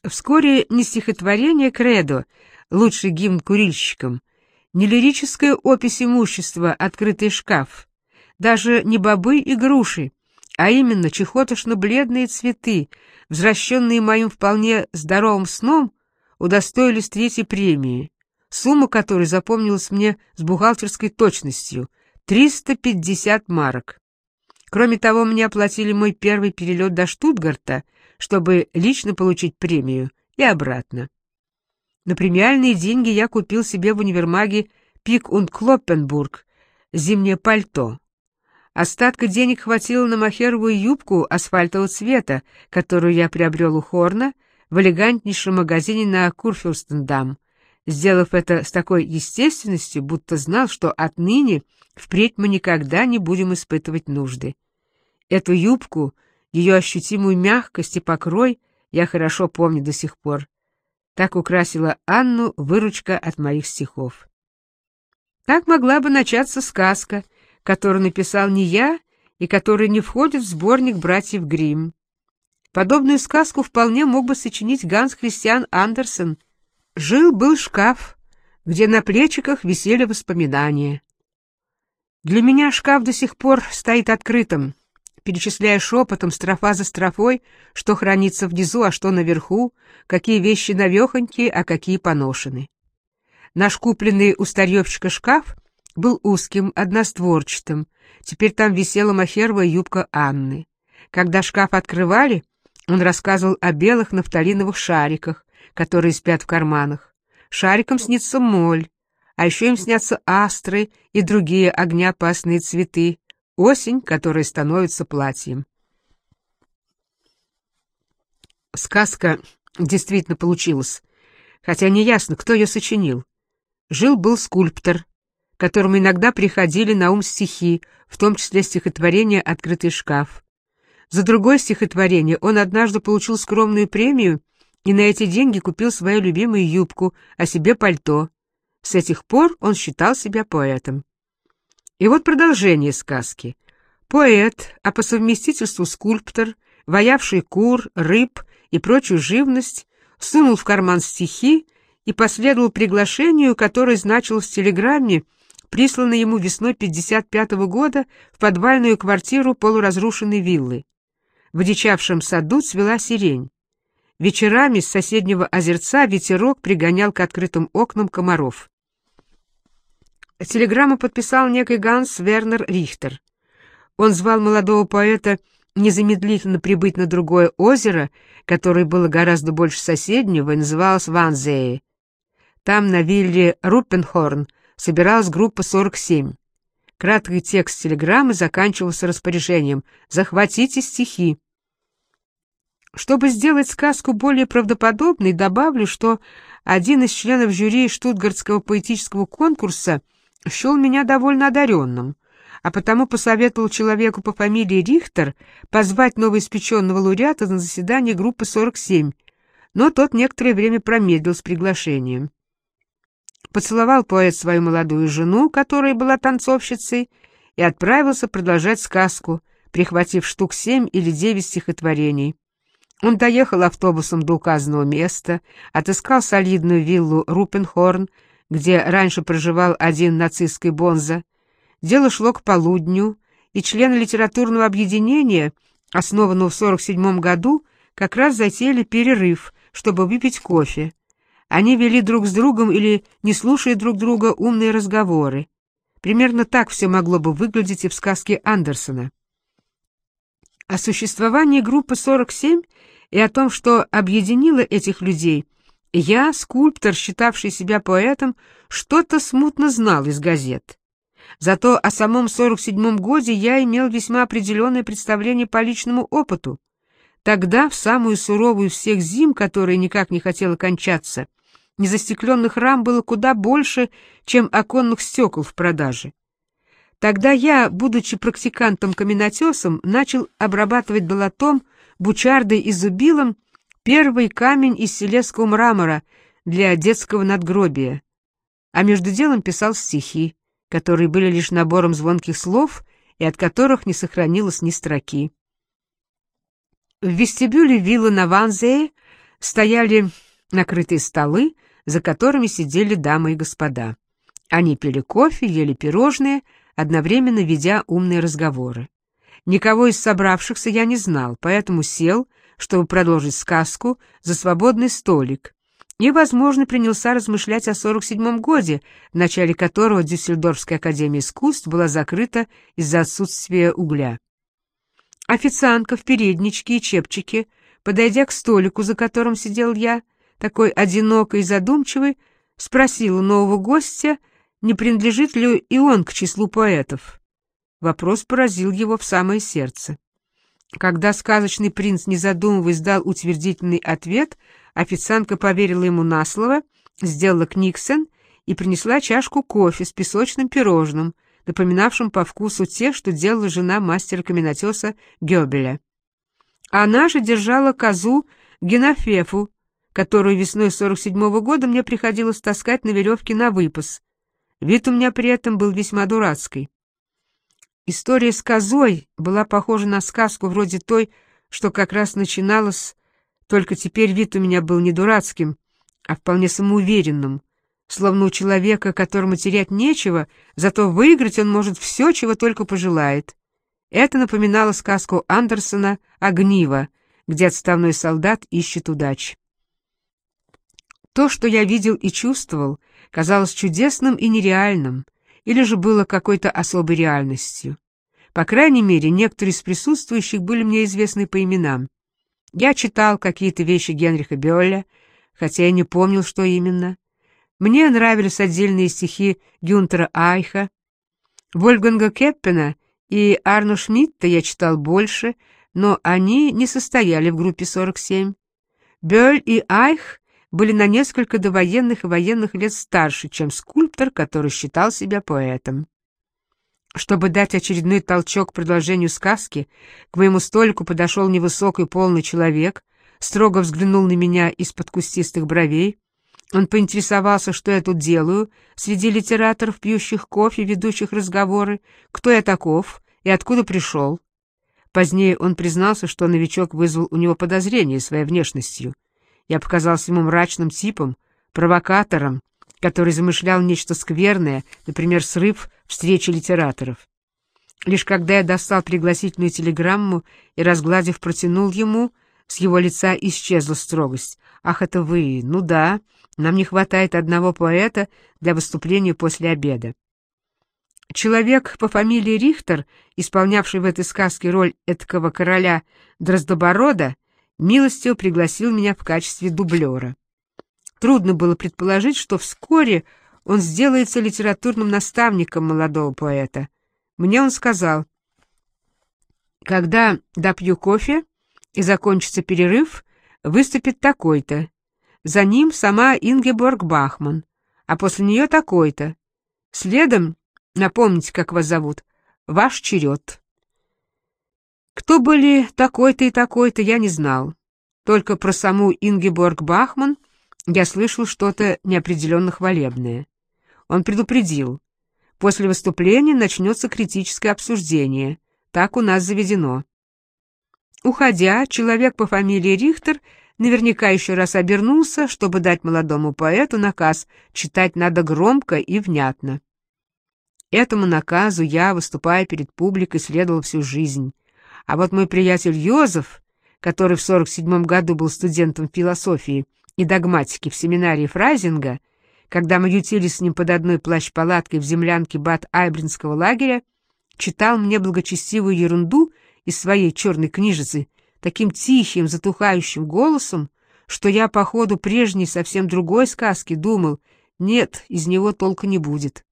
Вскоре ни стихотворение «Кредо», лучший гимн курильщикам, ни лирическая опись имущества «Открытый шкаф», даже не бобы и груши, а именно чехотошно-бледные цветы, возвращенные моим вполне здоровым сном, удостоились третьей премии, сумма которой запомнилась мне с бухгалтерской точностью — 350 марок. Кроме того, мне оплатили мой первый перелет до Штутгарта, чтобы лично получить премию, и обратно. На премиальные деньги я купил себе в универмаге «Пик und Клоппенбург» зимнее пальто. Остатка денег хватило на мохеровую юбку асфальтового цвета, которую я приобрел у Хорна в элегантнейшем магазине на Курфюрстендам, сделав это с такой естественностью, будто знал, что отныне впредь мы никогда не будем испытывать нужды. Эту юбку, ее ощутимую мягкость и покрой я хорошо помню до сих пор. Так украсила Анну выручка от моих стихов. Так могла бы начаться сказка, которую написал не я и которая не входит в сборник братьев Гримм. Подобную сказку вполне мог бы сочинить Ганс Христиан Андерсен. Жил-был шкаф, где на плечиках висели воспоминания. Для меня шкаф до сих пор стоит открытым, перечисляя шепотом, строфа за строфой, что хранится внизу, а что наверху, какие вещи навехонькие, а какие поношены. Наш купленный у старьевщика шкаф был узким, одностворчатым. Теперь там висела мохеровая юбка Анны. Когда шкаф открывали, он рассказывал о белых нафталиновых шариках, которые спят в карманах. Шарикам снится моль, а еще им снятся астры и другие огнеопасные цветы, осень, которая становится платьем. Сказка действительно получилась, хотя неясно, кто ее сочинил. Жил-был скульптор, которому иногда приходили на ум стихи, в том числе стихотворение «Открытый шкаф». За другое стихотворение он однажды получил скромную премию и на эти деньги купил свою любимую юбку, а себе пальто. С этих пор он считал себя поэтом. И вот продолжение сказки. Поэт, а по совместительству скульптор, ваявший кур, рыб и прочую живность, сунул в карман стихи и последовал приглашению, которое значилось в телеграмме, присланной ему весной 1955 года в подвальную квартиру полуразрушенной виллы. В одичавшем саду цвела сирень. Вечерами с соседнего озерца ветерок пригонял к открытым окнам комаров. Телеграмму подписал некий Ганс Вернер Рихтер. Он звал молодого поэта незамедлительно прибыть на другое озеро, которое было гораздо больше соседнего и называлось Ванзее. Там, на вилле Руппенхорн, собиралась группа 47. Краткий текст телеграммы заканчивался распоряжением «Захватите стихи». Чтобы сделать сказку более правдоподобной, добавлю, что один из членов жюри Штутгартского поэтического конкурса счел меня довольно одаренным, а потому посоветовал человеку по фамилии Рихтер позвать новоиспеченного лауреата на заседание группы 47, но тот некоторое время промедлил с приглашением. Поцеловал поэт свою молодую жену, которая была танцовщицей, и отправился продолжать сказку, прихватив штук 7 или 9 стихотворений. Он доехал автобусом до указанного места, отыскал солидную виллу Руппенхорн, где раньше проживал один нацистский бонза. Дело шло к полудню, и члены литературного объединения, основанного в 1947 году, как раз затеяли перерыв, чтобы выпить кофе. Они вели друг с другом или, не слушая друг друга, умные разговоры. Примерно так все могло бы выглядеть и в сказке Андерсена. О существовании группы 47 и о том, что объединило этих людей, я, скульптор, считавший себя поэтом, что-то смутно знал из газет. Зато о самом 47-м годе я имел весьма определенное представление по личному опыту. Тогда, в самую суровую всех зим, которая никак не хотела кончаться, незастекленных рам было куда больше, чем оконных стекол в продаже. Тогда я, будучи практикантом-каменотесом, начал обрабатывать долотом, бучардой и зубилом первый камень из селезского мрамора для детского надгробия, а между делом писал стихи, которые были лишь набором звонких слов и от которых не сохранилось ни строки. В вестибюле виллы на Ванзее стояли накрытые столы, за которыми сидели дамы и господа. Они пили кофе, ели пирожные, одновременно ведя умные разговоры. Никого из собравшихся я не знал, поэтому сел, чтобы продолжить сказку, за свободный столик, и, возможно, принялся размышлять о 47-м годе, в начале которого Дюссельдорфская академия искусств была закрыта из-за отсутствия угля. Официантка в передничке и чепчике, подойдя к столику, за которым сидел я, такой одинокий и задумчивый, спросила нового гостя, не принадлежит ли и он к числу поэтов. Вопрос поразил его в самое сердце. Когда сказочный принц, не задумываясь, дал утвердительный ответ, официантка поверила ему на слово, сделала книксен и принесла чашку кофе с песочным пирожным, напоминавшим по вкусу те, что делала жена мастера-каменотеса Гёбеля. Она же держала козу Генофефу, которую весной 47-го года мне приходилось таскать на веревке на выпас. Вид у меня при этом был весьма дурацкий. История с козой была похожа на сказку вроде той, что как раз начиналась, только теперь вид у меня был не дурацким, а вполне самоуверенным, словно у человека, которому терять нечего, зато выиграть он может все, чего только пожелает. Это напоминало сказку Андерсона «Огниво», где отставной солдат ищет удачи. То, что я видел и чувствовал, казалось чудесным и нереальным, или же было какой-то особой реальностью. По крайней мере, некоторые из присутствующих были мне известны по именам. Я читал какие-то вещи Генриха Бёлля, хотя я не помнил, что именно. Мне нравились отдельные стихи Гюнтера Айха. Вольфганга Кеппена и Арно Шмидта я читал больше, но они не состояли в группе 47. Бёль и Айх были на несколько довоенных и военных лет старше, чем скульптор, который считал себя поэтом. Чтобы дать очередной толчок продолжению сказки, к моему столику подошел невысокий полный человек, строго взглянул на меня из-под кустистых бровей. Он поинтересовался, что я тут делаю, среди литераторов, пьющих кофе, ведущих разговоры, кто я таков и откуда пришел. Позднее он признался, что новичок вызвал у него подозрение своей внешностью. Я показался ему мрачным типом, провокатором, который замышлял нечто скверное, например, срыв встречи литераторов. Лишь когда я достал пригласительную телеграмму и, разгладив, протянул ему, с его лица исчезла строгость. «Ах, это вы! Ну да, нам не хватает одного поэта для выступления после обеда». Человек по фамилии Рихтер, исполнявший в этой сказке роль эткого короля Дроздоборода, милостиво пригласил меня в качестве дублера. Трудно было предположить, что вскоре он сделается литературным наставником молодого поэта. Мне он сказал: «Когда допью кофе и закончится перерыв, выступит такой-то. За ним сама Ингеборг Бахман, а после нее такой-то. Следом, напомните, как вас зовут, ваш черед». Кто были такой-то и такой-то, я не знал. Только про саму Ингеборг Бахман я слышал что-то неопределенно хвалебное. Он предупредил: после выступления начнется критическое обсуждение. Так у нас заведено. Уходя, человек по фамилии Рихтер наверняка еще раз обернулся, чтобы дать молодому поэту наказ читать надо громко и внятно. Этому наказу я, выступая перед публикой, следовал всю жизнь. А вот мой приятель Йозеф, который в 47 году был студентом философии и догматики в семинарии Фрайзинга, когда мы ютились с ним под одной плащ-палаткой в землянке Бад-Айбринского лагеря, читал мне благочестивую ерунду из своей черной книжицы таким тихим, затухающим голосом, что я по ходу прежней совсем другой сказки думал: нет, из него толка не будет.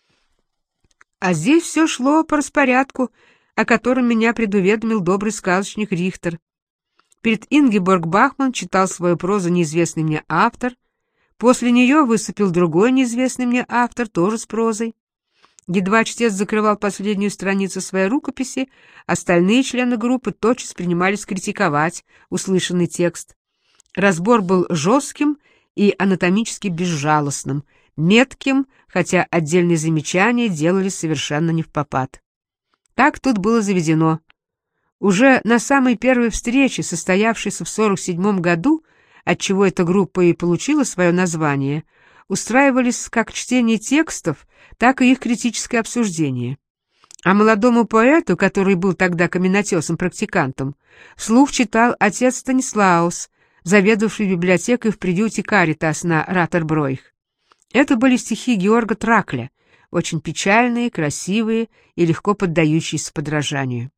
А здесь все шло по распорядку, о котором меня предуведомил добрый сказочник Рихтер. Перед Ингеборг Бахман читал свою прозу неизвестный мне автор, после нее выступил другой неизвестный мне автор, тоже с прозой. Едва чтец закрывал последнюю страницу своей рукописи, остальные члены группы тотчас принимались критиковать услышанный текст. Разбор был жестким и анатомически безжалостным, метким, хотя отдельные замечания делались совершенно невпопад. Так тут было заведено. Уже на самой первой встрече, состоявшейся в 47 году, отчего эта группа и получила свое название, устраивались как чтение текстов, так и их критическое обсуждение. А молодому поэту, который был тогда каменотесом-практикантом, вслух читал отец Станислаус, заведовавший библиотекой в приюте Каритас на Ратербройх. Это были стихи Георга Тракля, очень печальные, красивые и легко поддающиеся подражанию.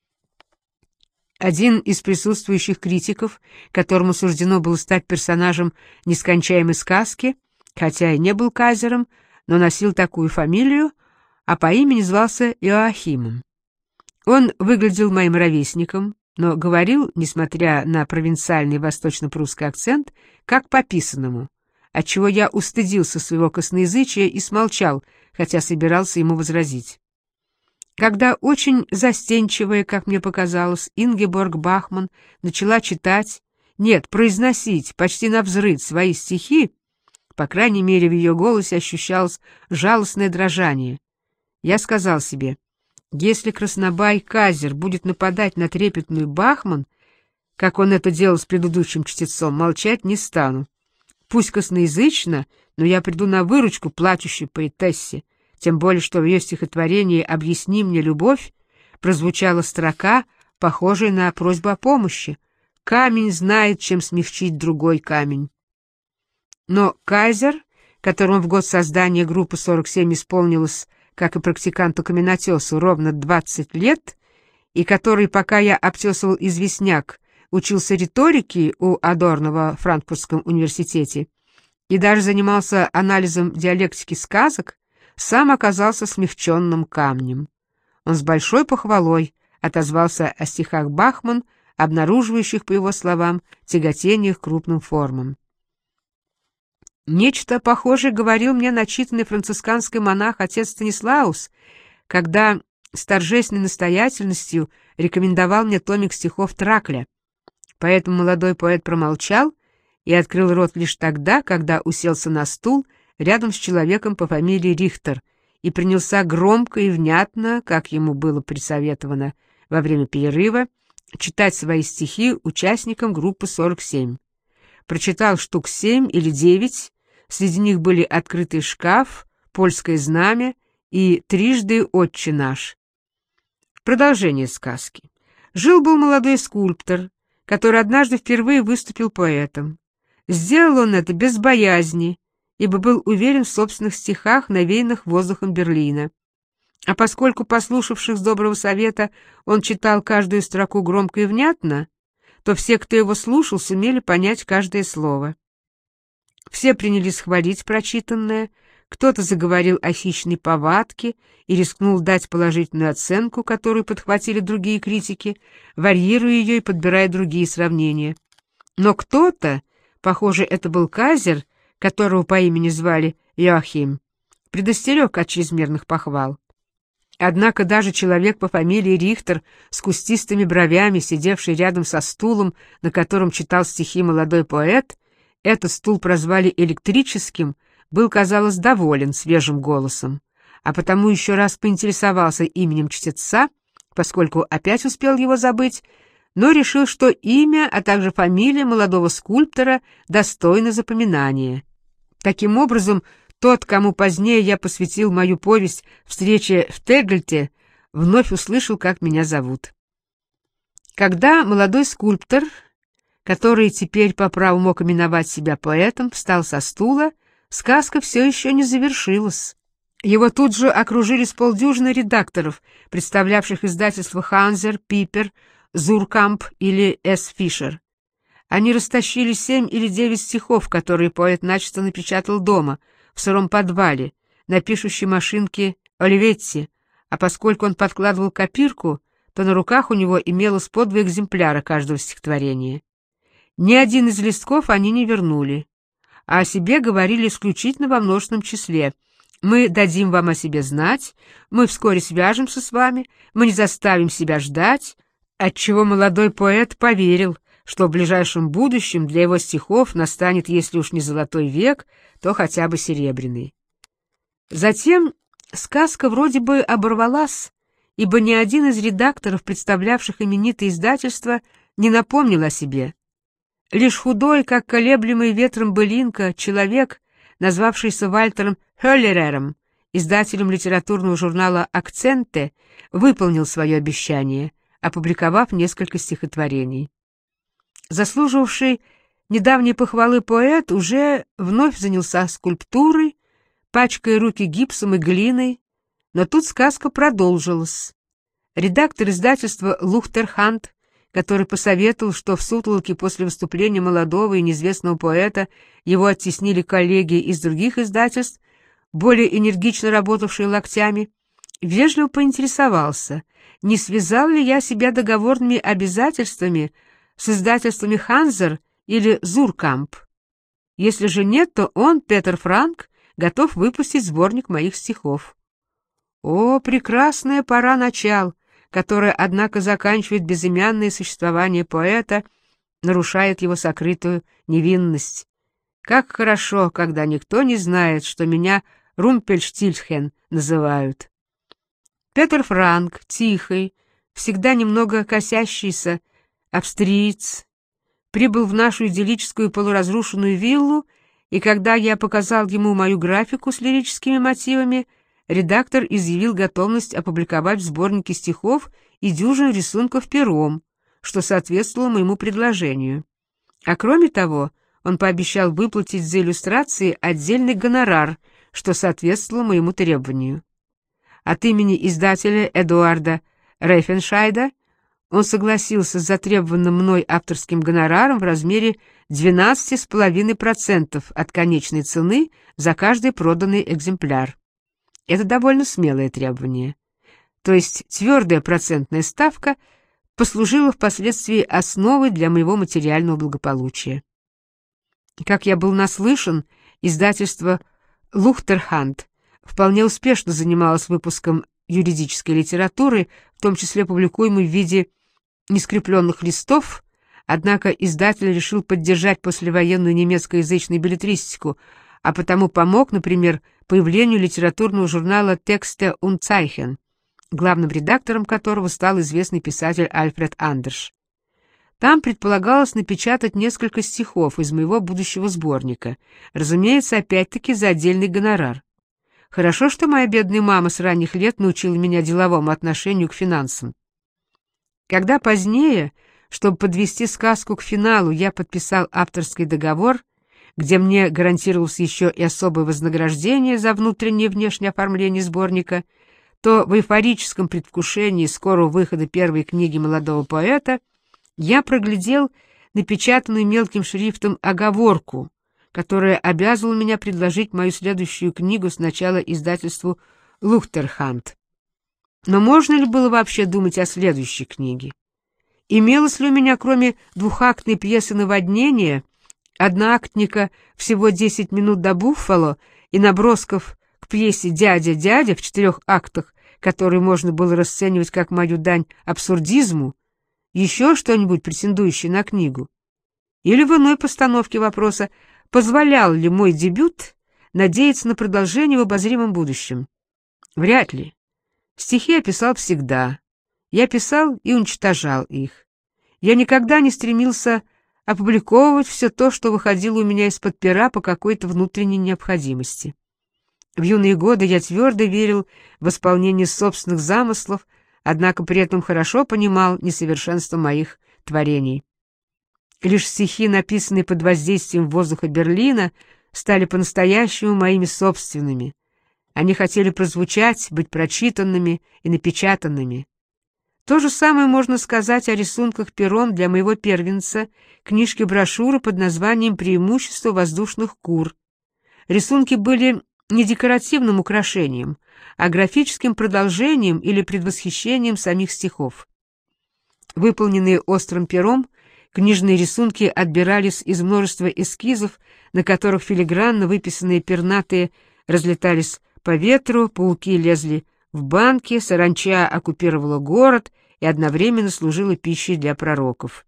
Один из присутствующих критиков, которому суждено было стать персонажем нескончаемой сказки, хотя и не был кайзером, но носил такую фамилию, а по имени звался Иоахимом. Он выглядел моим ровесником, но говорил, несмотря на провинциальный восточно-прусский акцент, как по писанному, отчего я устыдился своего косноязычия и смолчал, хотя собирался ему возразить. Когда очень застенчивая, как мне показалось, Ингеборг Бахман начала читать, нет, произносить почти навзрыд свои стихи, по крайней мере в ее голосе ощущалось жалостное дрожание. Я сказал себе, если краснобай Казер будет нападать на трепетную Бахман, как он это делал с предыдущим чтецом, молчать не стану. Пусть косноязычно, но я приду на выручку плачущей поэтессе, тем более что в ее стихотворении «Объясни мне любовь» прозвучала строка, похожая на просьбу о помощи. «Камень знает, чем смягчить другой камень». Но Кайзер, которому в год создания группы 47 исполнилось, как и практиканту-каменотесу, ровно 20 лет, и который, пока я обтесывал известняк, учился риторике у Адорно во Франкфуртском университете и даже занимался анализом диалектики сказок, сам оказался смягченным камнем. Он с большой похвалой отозвался о стихах Бахман, обнаруживающих, по его словам, тяготение к крупным формам. Нечто похожее говорил мне начитанный францисканский монах отец Станислаус, когда с торжественной настоятельностью рекомендовал мне томик стихов Тракля. Поэтому молодой поэт промолчал и открыл рот лишь тогда, когда уселся на стул рядом с человеком по фамилии Рихтер и принялся громко и внятно, как ему было присоветовано во время перерыва, читать свои стихи участникам группы 47. Прочитал штук 7 или 9, среди них были «Открытый шкаф», «Польское знамя» и «Трижды Отче наш». Продолжение сказки. Жил-был молодой скульптор, который однажды впервые выступил поэтом. Сделал он это без боязни, ибо был уверен в собственных стихах, навеянных воздухом Берлина. А поскольку, послушавшись доброго совета, он читал каждую строку громко и внятно, то все, кто его слушал, сумели понять каждое слово. Все принялись хвалить прочитанное, кто-то заговорил о хищной повадке и рискнул дать положительную оценку, которую подхватили другие критики, варьируя ее и подбирая другие сравнения. Но кто-то, похоже, это был Кайзер, которого по имени звали Иоахим, предостерег от чрезмерных похвал. Однако даже человек по фамилии Рихтер с кустистыми бровями, сидевший рядом со стулом, на котором читал стихи молодой поэт, этот стул прозвали электрическим, был, казалось, доволен свежим голосом, а потому еще раз поинтересовался именем чтеца, поскольку опять успел его забыть, но решил, что имя, а также фамилия молодого скульптора достойны запоминания. Таким образом, тот, кому позднее я посвятил мою повесть «Встреча в Тегельте», вновь услышал, как меня зовут. Когда молодой скульптор, который теперь по праву мог именовать себя поэтом, встал со стула, сказка все еще не завершилась. Его тут же окружили с полдюжины редакторов, представлявших издательства «Ханзер», «Пипер», «Зуркамп» или «С. Фишер». Они растащили 7 или 9 стихов, которые поэт начисто напечатал дома, в сыром подвале, на пишущей машинке Оливетти, а поскольку он подкладывал копирку, то на руках у него имелось по 2 экземпляра каждого стихотворения. Ни один из листков они не вернули, а о себе говорили исключительно во множественном числе. «Мы дадим вам о себе знать, мы вскоре свяжемся с вами, мы не заставим себя ждать», отчего молодой поэт поверил, что в ближайшем будущем для его стихов настанет, если уж не золотой век, то хотя бы серебряный. Затем сказка вроде бы оборвалась, ибо ни один из редакторов, представлявших именитое издательство, не напомнил о себе. Лишь худой, как колеблемый ветром былинка, человек, назвавшийся Вальтером Хёллерером, издателем литературного журнала «Акценты», выполнил свое обещание, опубликовав несколько стихотворений. Заслуживавший недавней похвалы поэт уже вновь занялся скульптурой, пачкая руки гипсом и глиной, но тут сказка продолжилась. Редактор издательства Лухтерханд, который посоветовал, что в сутолоке после выступления молодого и неизвестного поэта его оттеснили коллеги из других издательств, более энергично работавшие локтями, вежливо поинтересовался, не связал ли я себя договорными обязательствами с издательствами «Ханзер» или «Зуркамп». Если же нет, то он, Петер Франк, готов выпустить сборник моих стихов. О, прекрасная пора начал, которая, однако, заканчивает безымянное существование поэта, нарушает его сокрытую невинность. Как хорошо, когда никто не знает, что меня Румпельштильцхен называют. Петер Франк, тихий, всегда немного косящийся, австриец, прибыл в нашу идиллическую полуразрушенную виллу, и когда я показал ему мою графику с лирическими мотивами, редактор изъявил готовность опубликовать в сборнике стихов и дюжину рисунков пером, что соответствовало моему предложению. А кроме того, он пообещал выплатить за иллюстрации отдельный гонорар, что соответствовало моему требованию. От имени издателя Эдуарда Рейфеншайда он согласился с затребованным мной авторским гонораром в размере 12,5% от конечной цены за каждый проданный экземпляр. Это довольно смелое требование. То есть твердая процентная ставка послужила впоследствии основой для моего материального благополучия. Как я был наслышан, издательство Лухтерханд вполне успешно занималось выпуском юридической литературы, в том числе публикуемой в виде нескрепленных листов, однако издатель решил поддержать послевоенную немецкоязычную беллетристику, а потому помог, например, появлению литературного журнала «Texte und Zeichen», главным редактором которого стал известный писатель Альфред Андерш. Там предполагалось напечатать несколько стихов из моего будущего сборника, разумеется, опять-таки за отдельный гонорар. Хорошо, что моя бедная мама с ранних лет научила меня деловому отношению к финансам. Когда позднее, чтобы подвести сказку к финалу, я подписал авторский договор, где мне гарантировалось еще и особое вознаграждение за внутреннее и внешнее оформление сборника, то в эйфорическом предвкушении скорого выхода первой книги молодого поэта я проглядел напечатанную мелким шрифтом оговорку, которая обязывала меня предложить мою следующую книгу сначала издательству Лухтерханд. Но можно ли было вообще думать о следующей книге? Имелось ли у меня, кроме двухактной пьесы «Наводнение», одноактника «Всего 10 минут до Буффало» и набросков к пьесе «Дядя, дядя» в 4 актах, которые можно было расценивать как мою дань абсурдизму, еще что-нибудь, претендующее на книгу? Или в иной постановке вопроса, позволял ли мой дебют надеяться на продолжение в обозримом будущем? Вряд ли. Стихи я писал всегда. Я писал и уничтожал их. Я никогда не стремился опубликовывать все то, что выходило у меня из-под пера по какой-то внутренней необходимости. В юные годы я твердо верил в исполнение собственных замыслов, однако при этом хорошо понимал несовершенство моих творений. Лишь стихи, написанные под воздействием воздуха Берлина, стали по-настоящему моими собственными. Они хотели прозвучать, быть прочитанными и напечатанными. То же самое можно сказать о рисунках пером для моего первенца, книжки-брошюры под названием «Преимущество воздушных кур». Рисунки были не декоративным украшением, а графическим продолжением или предвосхищением самих стихов. Выполненные острым пером, книжные рисунки отбирались из множества эскизов, на которых филигранно выписанные пернатые разлетались по ветру, пауки лезли в банки, саранча оккупировала город и одновременно служила пищей для пророков.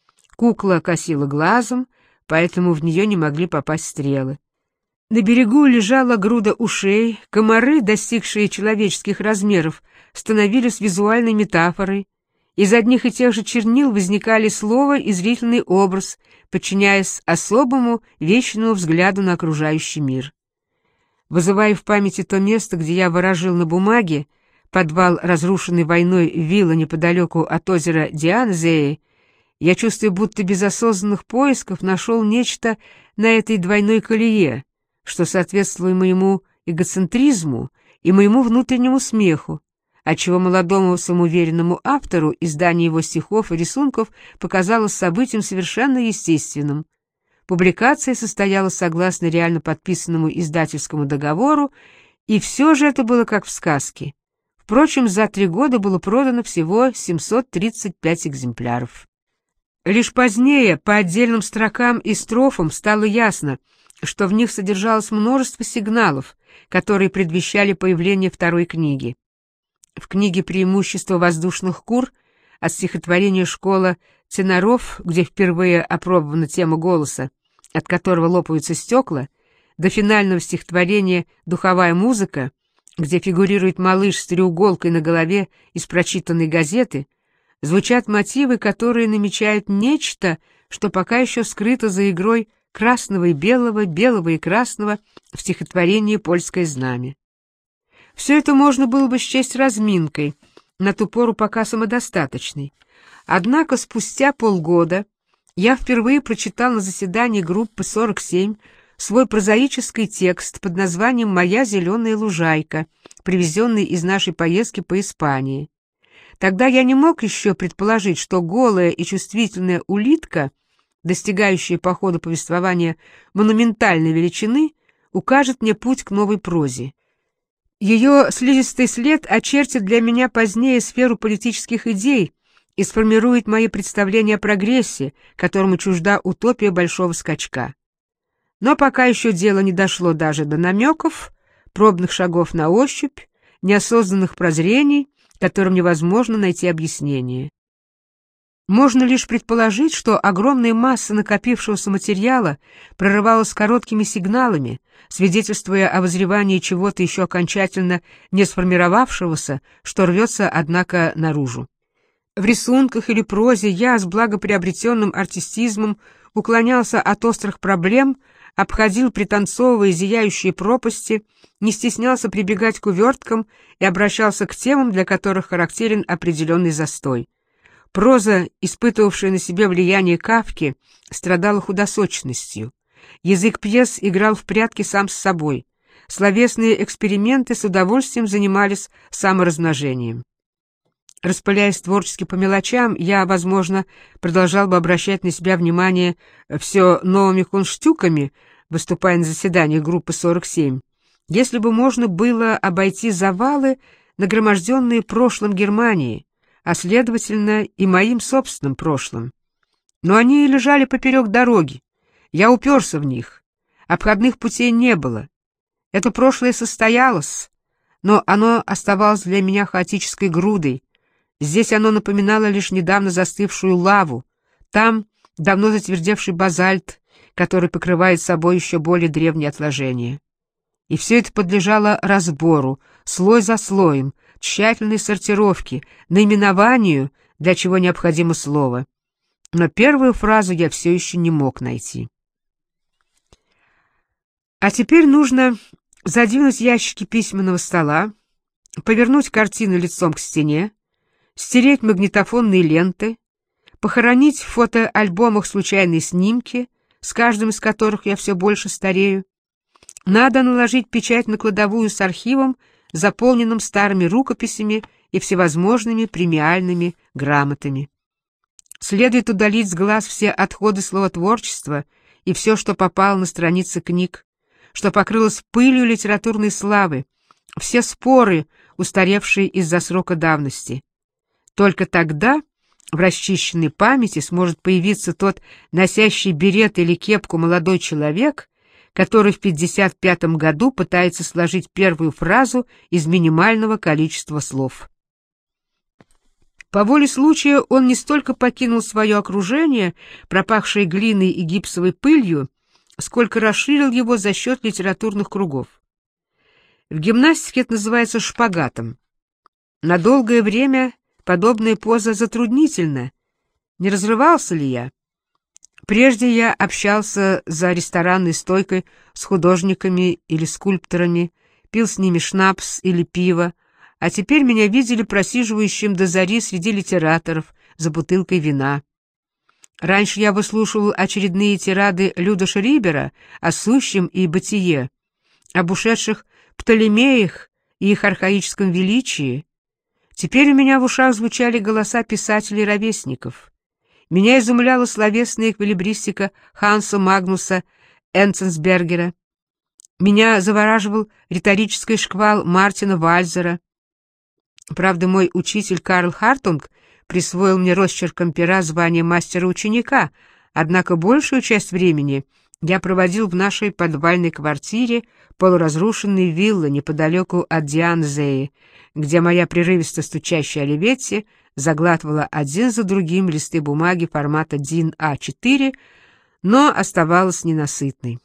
Кукла косила глазом, поэтому в нее не могли попасть стрелы. На берегу лежала груда ушей, комары, достигшие человеческих размеров, становились визуальной метафорой, Из одних и тех же чернил возникали слово и зрительный образ, подчиняясь особому, вечному взгляду на окружающий мир. Вызывая в памяти то место, где я ворожил на бумаге, подвал, разрушенный войной вилла неподалеку от озера Дианзеи, я чувствую, будто без осознанных поисков нашел нечто на этой двойной колее, что соответствует моему эгоцентризму и моему внутреннему смеху, отчего молодому самоуверенному автору издание его стихов и рисунков показалось событием совершенно естественным. Публикация состоялась согласно реально подписанному издательскому договору, и все же это было как в сказке. Впрочем, за 3 года было продано всего 735 экземпляров. Лишь позднее, по отдельным строкам и строфам, стало ясно, что в них содержалось множество сигналов, которые предвещали появление второй книги. В книге «Преимущество воздушных кур» от стихотворения «Школа теноров», где впервые опробована тема голоса, от которого лопаются стекла, до финального стихотворения «Духовая музыка», где фигурирует малыш с треуголкой на голове из прочитанной газеты, звучат мотивы, которые намечают нечто, что пока еще скрыто за игрой красного и белого, белого и красного в стихотворении «Польское знамя». Все это можно было бы счесть разминкой, на ту пору пока самодостаточной. Однако спустя полгода я впервые прочитал на заседании группы 47 свой прозаический текст под названием «Моя зеленая лужайка», привезенный из нашей поездки по Испании. Тогда я не мог еще предположить, что голая и чувствительная улитка, достигающая по ходу повествования монументальной величины, укажет мне путь к новой прозе. Ее слизистый след очертит для меня позднее сферу политических идей и сформирует мои представления о прогрессе, которому чужда утопия большого скачка. Но пока еще дело не дошло даже до намеков, пробных шагов на ощупь, неосознанных прозрений, которым невозможно найти объяснение. Можно лишь предположить, что огромная масса накопившегося материала прорывалась короткими сигналами, свидетельствуя о возревании чего-то еще окончательно не сформировавшегося, что рвется, однако, наружу. В рисунках или прозе я с благоприобретенным артистизмом уклонялся от острых проблем, обходил, пританцовывая зияющие пропасти, не стеснялся прибегать к уверткам и обращался к темам, для которых характерен определенный застой. Проза, испытывавшая на себе влияние Кафки, страдала худосочностью. Язык пьес играл в прятки сам с собой. Словесные эксперименты с удовольствием занимались саморазмножением. Распыляясь творчески по мелочам, я, возможно, продолжал бы обращать на себя внимание все новыми кунштюками, выступая на заседаниях группы 47, если бы можно было обойти завалы, нагроможденные прошлым Германии, а следовательно и моим собственным прошлым. Но они лежали поперек дороги. Я уперся в них. Обходных путей не было. Это прошлое состоялось, но оно оставалось для меня хаотической грудой. Здесь оно напоминало лишь недавно застывшую лаву, там давно затвердевший базальт, который покрывает собой еще более древние отложения. И все это подлежало разбору, слой за слоем, тщательной сортировке, наименованию, для чего необходимо слово. Но первую фразу я все еще не мог найти. А теперь нужно задвинуть ящики письменного стола, повернуть картину лицом к стене, стереть магнитофонные ленты, похоронить в фотоальбомах случайные снимки, с каждым из которых я все больше старею. Надо наложить печать на кладовую с архивом, заполненным старыми рукописями и всевозможными премиальными грамотами. Следует удалить с глаз все отходы словотворчества и все, что попало на страницы книг, что покрылось пылью литературной славы, все споры, устаревшие из-за срока давности. Только тогда в расчищенной памяти сможет появиться тот носящий берет или кепку молодой человек, который в 55-м году пытается сложить первую фразу из минимального количества слов. По воле случая он не столько покинул свое окружение, пропахшее глиной и гипсовой пылью, сколько расширил его за счет литературных кругов. В гимнастике это называется шпагатом. На долгое время подобная поза затруднительна. Не разрывался ли я? Прежде я общался за ресторанной стойкой с художниками или скульпторами, пил с ними шнапс или пиво, а теперь меня видели просиживающим до зари среди литераторов за бутылкой вина. Раньше я выслушивал очередные тирады Людоша Рибера о сущем и бытие, об ушедших Птолемеях и их архаическом величии. Теперь у меня в ушах звучали голоса писателей-ровесников. Меня изумляла словесная эквилибристика Ханса Магнуса Энценсбергера. Меня завораживал риторический шквал Мартина Вальзера. Правда, мой учитель Карл Хартунг присвоил мне росчерком пера звание мастера-ученика, однако большую часть времени я проводил в нашей подвальной квартире полуразрушенной виллы неподалеку от Дианзеи, где моя прерывисто стучащая Оливетти заглатывала один за другим листы бумаги формата DIN A4, но оставалась ненасытной.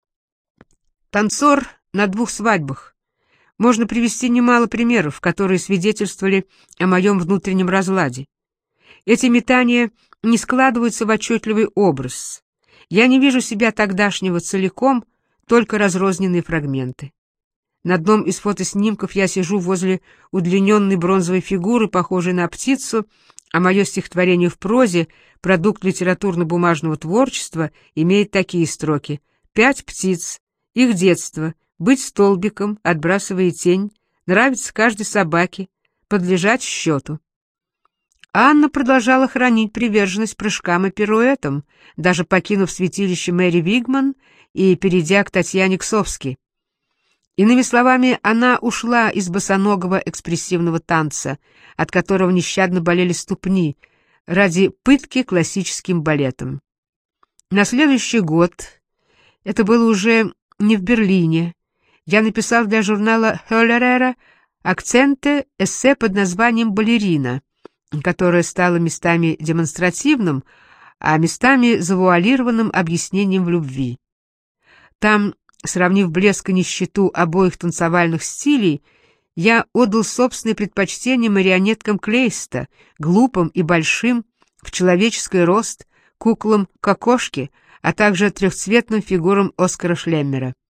Танцор на 2 свадьбах. Можно привести немало примеров, которые свидетельствовали о моем внутреннем разладе. Эти метания не складываются в отчетливый образ. Я не вижу себя тогдашнего целиком, только разрозненные фрагменты. На одном из фотоснимков я сижу возле удлиненной бронзовой фигуры, похожей на птицу, а мое стихотворение в прозе, продукт литературно-бумажного творчества, имеет такие строки: 5 птиц, их детство, быть столбиком, отбрасывая тень, нравится каждой собаке, подлежать счету. Анна продолжала хранить приверженность прыжкам и пируэтам, даже покинув святилище Мэри Вигман и перейдя к Татьяне Ксовски. Иными словами, она ушла из босоногого экспрессивного танца, от которого нещадно болели ступни, ради пытки классическим балетом. На следующий год, это было уже не в Берлине, я написал для журнала Хёллерера «Акценты» эссе под названием «Балерина», которое стало местами демонстративным, а местами завуалированным объяснением в любви. Там, сравнив блеск и нищету обоих танцевальных стилей, я отдал собственное предпочтение марионеткам Клейста, глупым и большим, в человеческий рост, куклам Кокошки, а также трехцветным фигурам Оскара Шлеммера.